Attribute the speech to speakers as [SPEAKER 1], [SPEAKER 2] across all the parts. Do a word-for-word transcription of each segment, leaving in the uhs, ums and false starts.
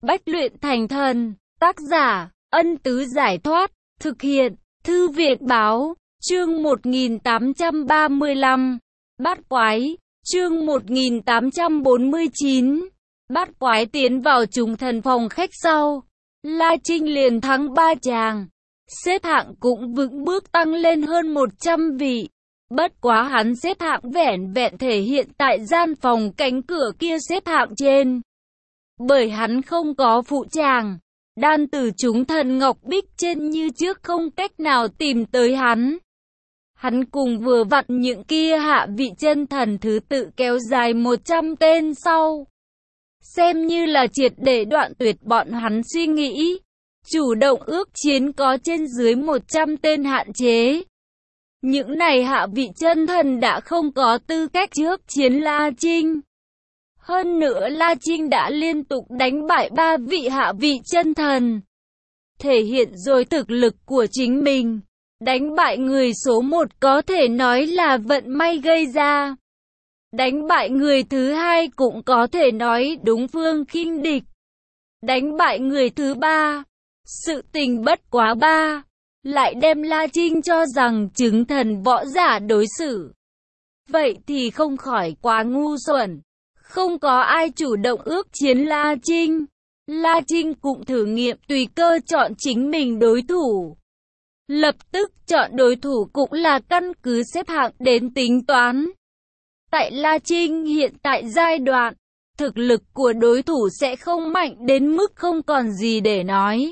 [SPEAKER 1] Bách luyện thành thần. Tác giả, Ân Tứ Giải Thoát. Thực hiện, Thư viện Báo. Chương một nghìn tám trăm ba mươi lăm. Bát quái. Chương một nghìn tám trăm bốn mươi chín. Bát quái tiến vào trùng thần phòng khách sau. La Trinh liền thắng ba chàng. Xếp hạng cũng vững bước tăng lên hơn một trăm vị. Bất quá hắn xếp hạng vẻn vẹn thể hiện tại gian phòng cánh cửa kia xếp hạng trên. Bởi hắn không có phụ tràng. Đan tử chúng thần ngọc bích trên như trước không cách nào tìm tới hắn. Hắn cùng vừa vặn những kia hạ vị chân thần thứ tự kéo dài một trăm tên sau. Xem như là triệt để đoạn tuyệt bọn hắn suy nghĩ. Chủ động ước chiến có trên dưới một trăm tên hạn chế. Những này hạ vị chân thần đã không có tư cách trước chiến La Trinh. Hơn nữa La Trinh đã liên tục đánh bại ba vị hạ vị chân thần. Thể hiện rồi thực lực của chính mình. Đánh bại người số một có thể nói là vận may gây ra. Đánh bại người thứ hai cũng có thể nói đúng phương khinh địch. Đánh bại người thứ ba, sự tình bất quá ba, lại đem La Trinh cho rằng chứng thần võ giả đối xử. Vậy thì không khỏi quá ngu xuẩn. Không có ai chủ động ước chiến La Trinh. La Trinh cũng thử nghiệm tùy cơ chọn chính mình đối thủ. Lập tức chọn đối thủ cũng là căn cứ xếp hạng đến tính toán. Tại La Trinh hiện tại giai đoạn, thực lực của đối thủ sẽ không mạnh đến mức không còn gì để nói.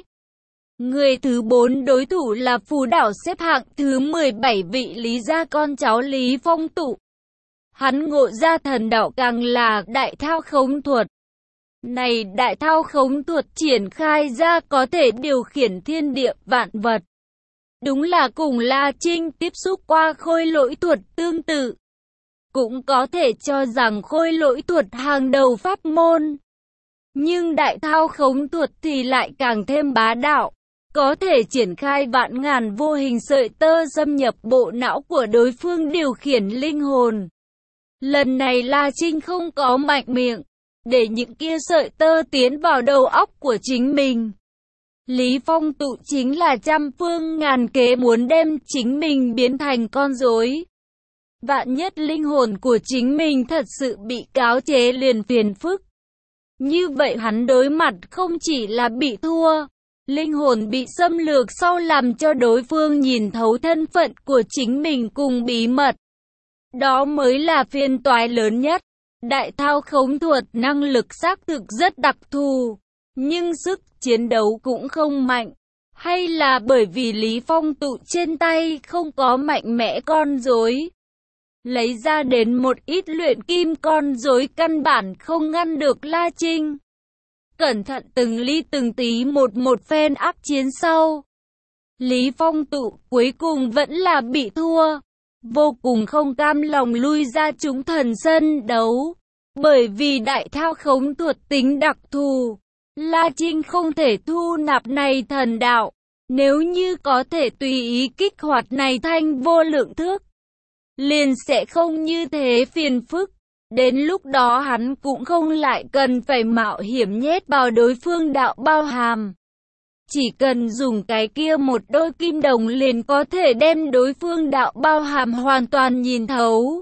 [SPEAKER 1] Người thứ bốn đối thủ là phù đảo xếp hạng thứ mười bảy vị Lý gia con cháu Lý Phong Tụ. Hắn ngộ ra thần đạo càng là đại thao khống thuật. Này đại thao khống thuật triển khai ra có thể điều khiển thiên địa vạn vật. Đúng là cùng La Trinh tiếp xúc qua khôi lỗi thuật tương tự. Cũng có thể cho rằng khôi lỗi thuật hàng đầu pháp môn. Nhưng đại thao khống thuật thì lại càng thêm bá đạo. Có thể triển khai vạn ngàn vô hình sợi tơ xâm nhập bộ não của đối phương điều khiển linh hồn. Lần này La Trinh không có mạnh miệng, để những kia sợi tơ tiến vào đầu óc của chính mình. Lý Phong Tụ chính là trăm phương ngàn kế muốn đem chính mình biến thành con rối. Vạn nhất linh hồn của chính mình thật sự bị cáo chế liền phiền phức. Như vậy hắn đối mặt không chỉ là bị thua, linh hồn bị xâm lược sau làm cho đối phương nhìn thấu thân phận của chính mình cùng bí mật. Đó mới là phiền toái lớn nhất. Đại thao khống thuật năng lực xác thực rất đặc thù, nhưng sức chiến đấu cũng không mạnh. Hay là bởi vì Lý Phong Tụ trên tay không có mạnh mẽ con rối. Lấy ra đến một ít luyện kim con rối căn bản không ngăn được La Trinh. Cẩn thận từng ly từng tí một một phen ác chiến sau. Lý Phong Tụ cuối cùng vẫn là bị thua. Vô cùng không cam lòng lui ra chúng thần sân đấu. Bởi vì đại thao khống thuật tính đặc thù. La Trinh không thể thu nạp này thần đạo. Nếu như có thể tùy ý kích hoạt này thanh vô lượng thước, liền sẽ không như thế phiền phức. Đến lúc đó hắn cũng không lại cần phải mạo hiểm nhét vào đối phương đạo bao hàm. Chỉ cần dùng cái kia một đôi kim đồng liền có thể đem đối phương đạo bao hàm hoàn toàn nhìn thấu.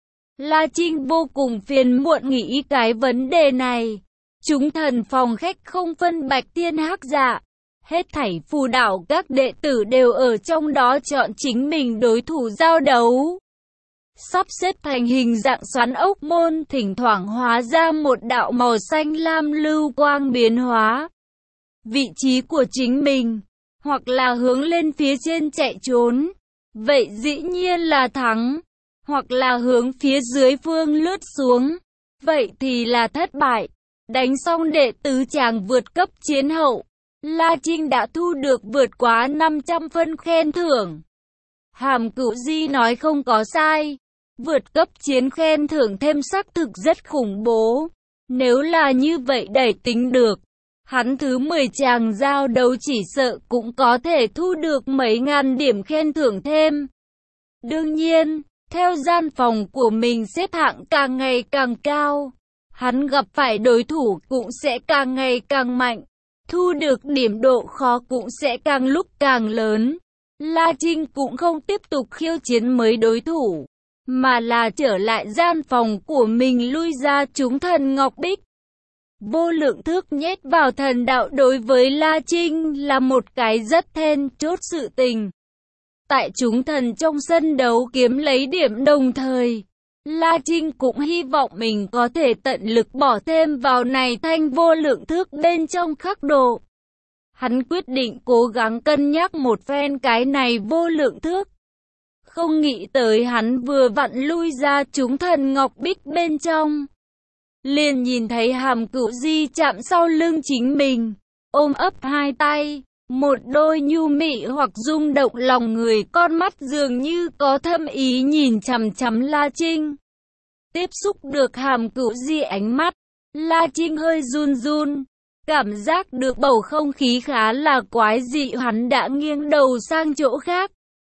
[SPEAKER 1] La Trinh vô cùng phiền muộn nghĩ cái vấn đề này. Chúng thần phòng khách không phân bạch thiên hắc dạ. Hết thảy phù đảo các đệ tử đều ở trong đó chọn chính mình đối thủ giao đấu. Sắp xếp thành hình dạng xoắn ốc môn, thỉnh thoảng hóa ra một đạo màu xanh lam lưu quang biến hóa vị trí của chính mình, hoặc là hướng lên phía trên chạy trốn, vậy dĩ nhiên là thắng, hoặc là hướng phía dưới phương lướt xuống, vậy thì là thất bại. Đánh xong đệ tứ chàng vượt cấp chiến hậu, La Trinh đã thu được vượt quá năm trăm phân khen thưởng. Hàm Cửu Di nói không có sai. Vượt cấp chiến khen thưởng thêm xác thực rất khủng bố. Nếu là như vậy đẩy tính được, hắn thứ mười chàng giao đấu chỉ sợ cũng có thể thu được mấy ngàn điểm khen thưởng thêm. Đương nhiên, theo gian phòng của mình xếp hạng càng ngày càng cao, hắn gặp phải đối thủ cũng sẽ càng ngày càng mạnh, thu được điểm độ khó cũng sẽ càng lúc càng lớn. La Trinh cũng không tiếp tục khiêu chiến mấy đối thủ, mà là trở lại gian phòng của mình lui ra trúng thần Ngọc Bích. Vô lượng thước nhét vào thần đạo đối với La Trinh là một cái rất then chốt sự tình. Tại chúng thần trong sân đấu kiếm lấy điểm đồng thời, La Trinh cũng hy vọng mình có thể tận lực bỏ thêm vào này thanh vô lượng thước bên trong khắc độ. Hắn quyết định cố gắng cân nhắc một phen cái này vô lượng thước. Không nghĩ tới hắn vừa vặn lui ra chúng thần Ngọc Bích bên trong, liền nhìn thấy Hàm Cửu Di chạm sau lưng chính mình, ôm ấp hai tay, một đôi nhu mị hoặc rung động lòng người con mắt dường như có thâm ý nhìn chằm chằm La Trinh. Tiếp xúc được Hàm Cửu Di ánh mắt, La Trinh hơi run run, cảm giác được bầu không khí khá là quái dị, hắn đã nghiêng đầu sang chỗ khác.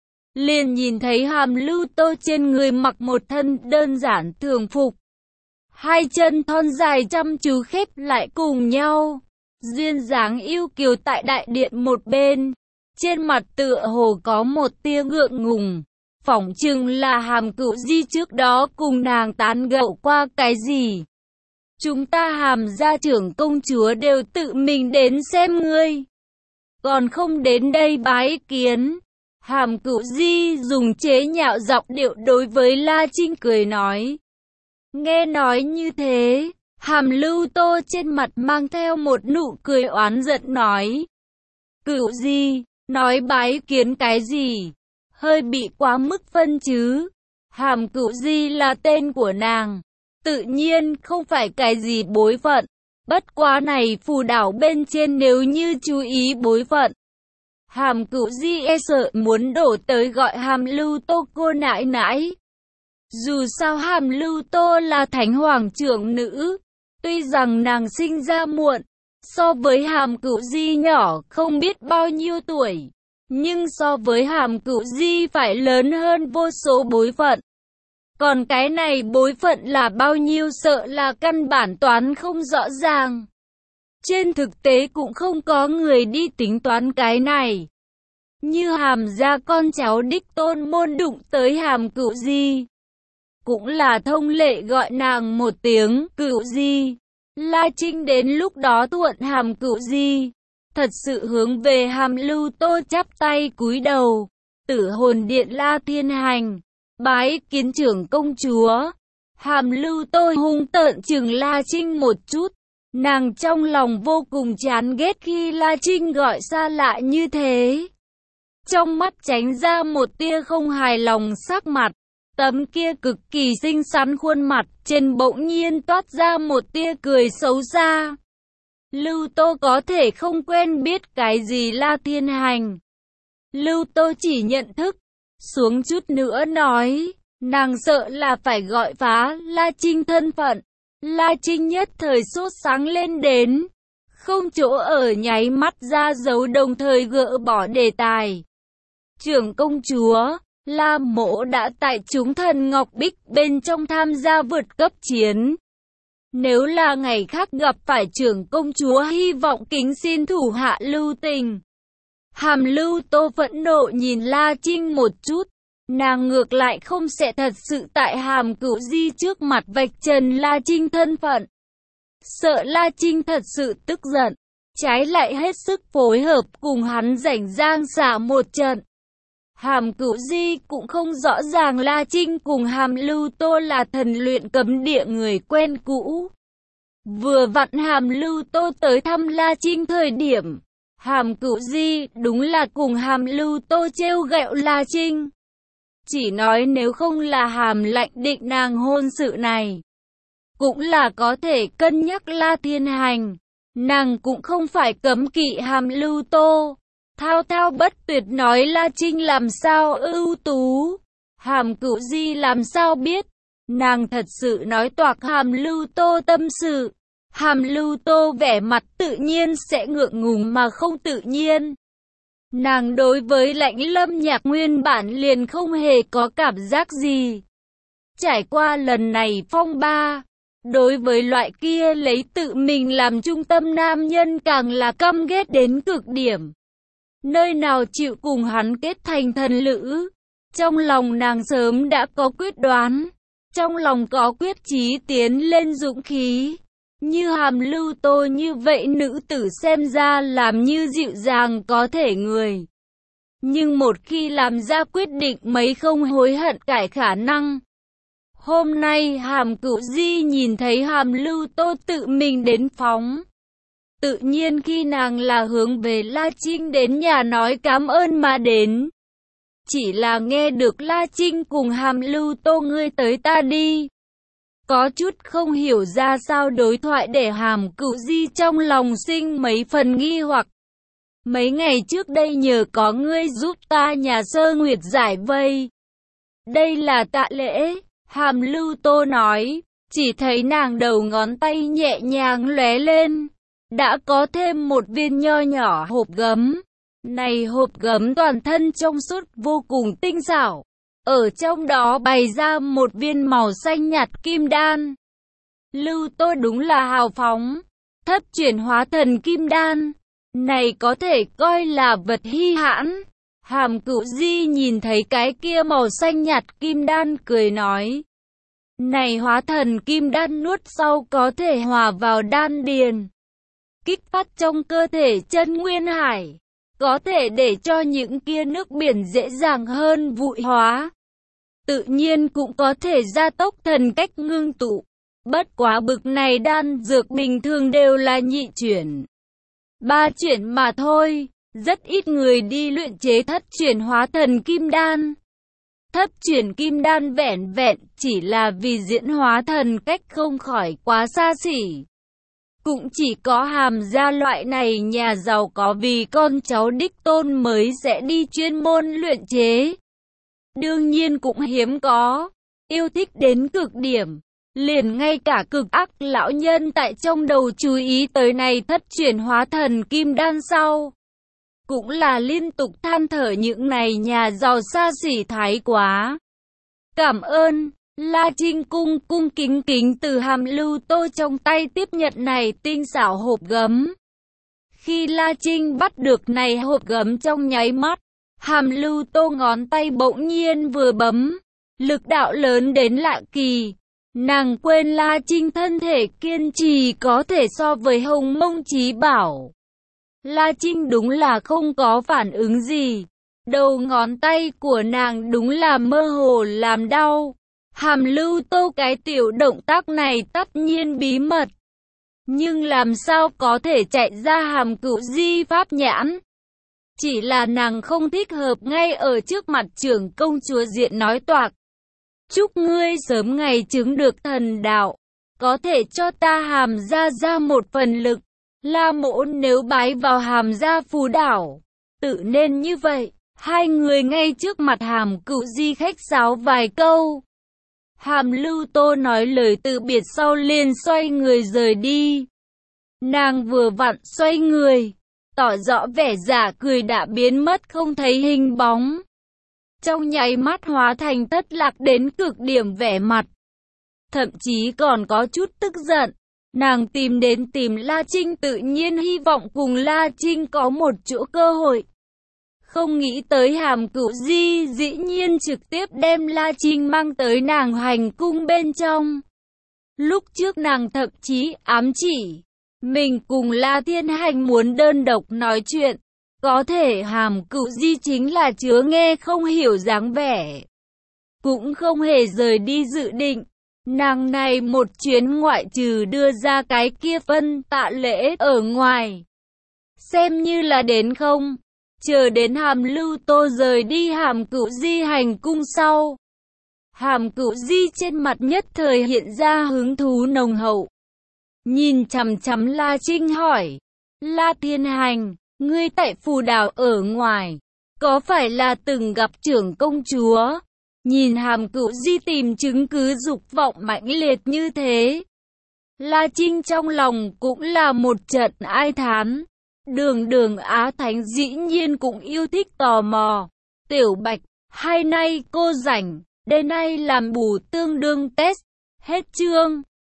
[SPEAKER 1] Liền nhìn thấy Hàm Lưu Tô trên người mặc một thân đơn giản thường phục, hai chân thon dài chăm chú khép lại cùng nhau, duyên dáng yêu kiều tại đại điện một bên, trên mặt tựa hồ có một tia ngượng ngùng, phỏng chừng là Hàm Cửu Di trước đó cùng nàng tán gẫu qua cái gì. Chúng ta Hàm gia trưởng công chúa đều tự mình đến xem ngươi, còn không đến đây bái kiến. Hàm Cửu Di dùng chế nhạo giọng điệu đối với La Trinh cười nói. Nghe nói như thế, Hàm Lưu Tô trên mặt mang theo một nụ cười oán giận nói. Cửu Di, nói bái kiến cái gì? Hơi bị quá mức phân chứ. Hàm Cửu Di là tên của nàng, tự nhiên không phải cái gì bối phận. Bất quá này phù đảo bên trên nếu như chú ý bối phận, Hàm Cửu Di e sợ muốn đổ tới gọi Hàm Lưu Tô cô nãi nãi. Dù sao Hàm Lưu Tô là thánh hoàng trưởng nữ, tuy rằng nàng sinh ra muộn, so với Hàm Cửu Di nhỏ không biết bao nhiêu tuổi, nhưng so với Hàm Cửu Di phải lớn hơn vô số bối phận. Còn cái này bối phận là bao nhiêu sợ là căn bản toán không rõ ràng. Trên thực tế cũng không có người đi tính toán cái này. Như Hàm gia con cháu đích tôn môn đụng tới Hàm Cửu Di, cũng là thông lệ gọi nàng một tiếng Cửu Di. La Trinh đến lúc đó thuận Hàm Cửu Di, thật sự hướng về Hàm Lưu Tô chắp tay cúi đầu. Tử hồn điện La Thiên Hành, bái kiến trưởng công chúa. Hàm Lưu Tô hung tợn chừng La Trinh một chút. Nàng trong lòng vô cùng chán ghét khi La Trinh gọi xa lạ như thế. Trong mắt tránh ra một tia không hài lòng sắc mặt. Tấm kia cực kỳ xinh xắn khuôn mặt trên bỗng nhiên toát ra một tia cười xấu xa. Lưu Tô có thể không quen biết cái gì La Thiên Hành. Lưu Tô chỉ nhận thức, xuống chút nữa nói, nàng sợ là phải gọi phá La Trinh thân phận. La Trinh nhất thời sốt sáng lên đến, không chỗ ở nháy mắt ra dấu đồng thời gỡ bỏ đề tài. Trưởng công chúa, La Mỗ đã tại chúng thần Ngọc Bích bên trong tham gia vượt cấp chiến. Nếu là ngày khác gặp phải trưởng công chúa hy vọng kính xin thủ hạ lưu tình. Hàm Lưu Tô phẫn nộ nhìn La Trinh một chút. Nàng ngược lại không sẽ thật sự tại Hàm Cửu Di trước mặt vạch trần La Trinh thân phận. Sợ La Trinh thật sự tức giận, trái lại hết sức phối hợp cùng hắn rảnh rang xả một trận. Hàm Cửu Di cũng không rõ ràng La Trinh cùng Hàm Lưu Tô là thần luyện cấm địa người quen cũ. Vừa vặn Hàm Lưu Tô tới thăm La Trinh thời điểm, Hàm Cửu Di đúng là cùng Hàm Lưu Tô trêu ghẹo La Trinh. Chỉ nói nếu không là Hàm lạnh định nàng hôn sự này, cũng là có thể cân nhắc La Thiên Hành. Nàng cũng không phải cấm kỵ Hàm Lưu Tô. Thao thao bất tuyệt nói La Trinh làm sao ưu tú. Hàm Cửu Di làm sao biết. Nàng thật sự nói toạc Hàm Lưu Tô tâm sự. Hàm Lưu Tô vẻ mặt tự nhiên sẽ ngượng ngùng mà không tự nhiên. Nàng đối với Lãnh Lâm Nhạc nguyên bản liền không hề có cảm giác gì. Trải qua lần này phong ba, Đối với loại kia lấy tự mình làm trung tâm nam nhân càng là căm ghét đến cực điểm. Nơi nào chịu cùng hắn kết thành thần lữ. Trong lòng nàng sớm đã có quyết đoán. Trong lòng có quyết chí tiến lên dũng khí. Như Hàm Lưu Tô như vậy nữ tử xem ra làm như dịu dàng có thể người. Nhưng một khi làm ra quyết định mấy không hối hận cải khả năng. Hôm nay Hàm Cửu Di nhìn thấy Hàm Lưu Tô tự mình đến phóng. Tự nhiên khi nàng là hướng về La Trinh đến nhà nói cảm ơn mà đến. Chỉ là nghe được La Trinh cùng Hàm Lưu Tô ngươi tới ta đi. Có chút không hiểu ra sao đối thoại để Hàm Cửu Di trong lòng sinh mấy phần nghi hoặc. Mấy ngày trước đây nhờ có ngươi giúp ta nhà Sơ Nguyệt giải vây. Đây là tạ lễ, Hàm Lưu Tô nói, chỉ thấy nàng đầu ngón tay nhẹ nhàng lóe lên. Đã có thêm một viên nho nhỏ hộp gấm. Này hộp gấm toàn thân trong suốt vô cùng tinh xảo. Ở trong đó bày ra một viên màu xanh nhạt kim đan. Lưu Tô đúng là hào phóng. Thất chuyển hóa thần kim đan. Này có thể coi là vật hy hãn. Hàm Cửu Di nhìn thấy cái kia màu xanh nhạt kim đan cười nói. Này hóa thần kim đan nuốt sau có thể hòa vào đan điền. Kích phát trong cơ thể chân nguyên hải. Có thể để cho những kia nước biển dễ dàng hơn vụi hóa. Tự nhiên cũng có thể gia tốc thần cách ngưng tụ. Bất quá bực này đan dược bình thường đều là nhị chuyển. Ba chuyển mà thôi. Rất ít người đi luyện chế thất chuyển hóa thần kim đan. Thất chuyển kim đan vẹn vẹn chỉ là vì diễn hóa thần cách không khỏi quá xa xỉ. Cũng chỉ có Hàm gia loại này nhà giàu có vì con cháu đích tôn mới sẽ đi chuyên môn luyện chế. Đương nhiên cũng hiếm có, yêu thích đến cực điểm. Liền ngay cả cực ác lão nhân tại trong đầu chú ý tới này thất chuyển hóa thần kim đan sau. Cũng là liên tục than thở những này nhà giàu xa xỉ thái quá. Cảm ơn. La Trinh cung cung kính kính từ Hàm Lưu Tô trong tay tiếp nhận này tinh xảo hộp gấm. Khi La Trinh bắt được này hộp gấm trong nháy mắt, Hàm Lưu Tô ngón tay bỗng nhiên vừa bấm, lực đạo lớn đến lạ kỳ. Nàng quên La Trinh thân thể kiên trì có thể so với Hồng Mông Chí Bảo. La Trinh đúng là không có phản ứng gì. Đầu ngón tay của nàng đúng là mơ hồ làm đau. Hàm Lưu Tô cái tiểu động tác này tất nhiên bí mật. Nhưng làm sao có thể chạy ra Hàm Cửu Di pháp nhãn. Chỉ là nàng không thích hợp ngay ở trước mặt trưởng công chúa diện nói toạc. Chúc ngươi sớm ngày chứng được thần đạo. Có thể cho ta Hàm gia ra một phần lực. La mỗ nếu bái vào Hàm gia phù đảo. Tự nên như vậy. Hai người ngay trước mặt Hàm Cửu Di khách sáo vài câu. Hàm Lưu Tô nói lời từ biệt sau liền xoay người rời đi. Nàng vừa vặn xoay người, tỏ rõ vẻ giả cười đã biến mất không thấy hình bóng. Trong nháy mắt hóa thành thất lạc đến cực điểm vẻ mặt. Thậm chí còn có chút tức giận. Nàng tìm đến tìm La Trinh tự nhiên hy vọng cùng La Trinh có một chỗ cơ hội. Không nghĩ tới Hàm Cửu Di dĩ nhiên trực tiếp đem La Trinh mang tới nàng hành cung bên trong. Lúc trước nàng thậm chí ám chỉ, mình cùng La Thiên Hành muốn đơn độc nói chuyện. Có thể Hàm Cửu Di chính là chứa nghe không hiểu dáng vẻ. Cũng không hề rời đi dự định. Nàng này một chuyến ngoại trừ đưa ra cái kia phân tạ lễ ở ngoài. Xem như là đến không. Chờ đến Hàm Lưu Tô rời đi Hàm Cửu Di hành cung sau. Hàm Cửu Di trên mặt nhất thời hiện ra hứng thú nồng hậu. Nhìn chằm chằm La Trinh hỏi. La Thiên Hành, ngươi tại phù đảo ở ngoài. Có phải là từng gặp trưởng công chúa? Nhìn Hàm Cửu Di tìm chứng cứ dục vọng mãnh liệt như thế. La Trinh trong lòng cũng là một trận ai thán. Đường đường Á Thánh dĩ nhiên cũng yêu thích tò mò. Tiểu Bạch, hai nay cô rảnh, đến nay làm bù tương đương test. Hết chương.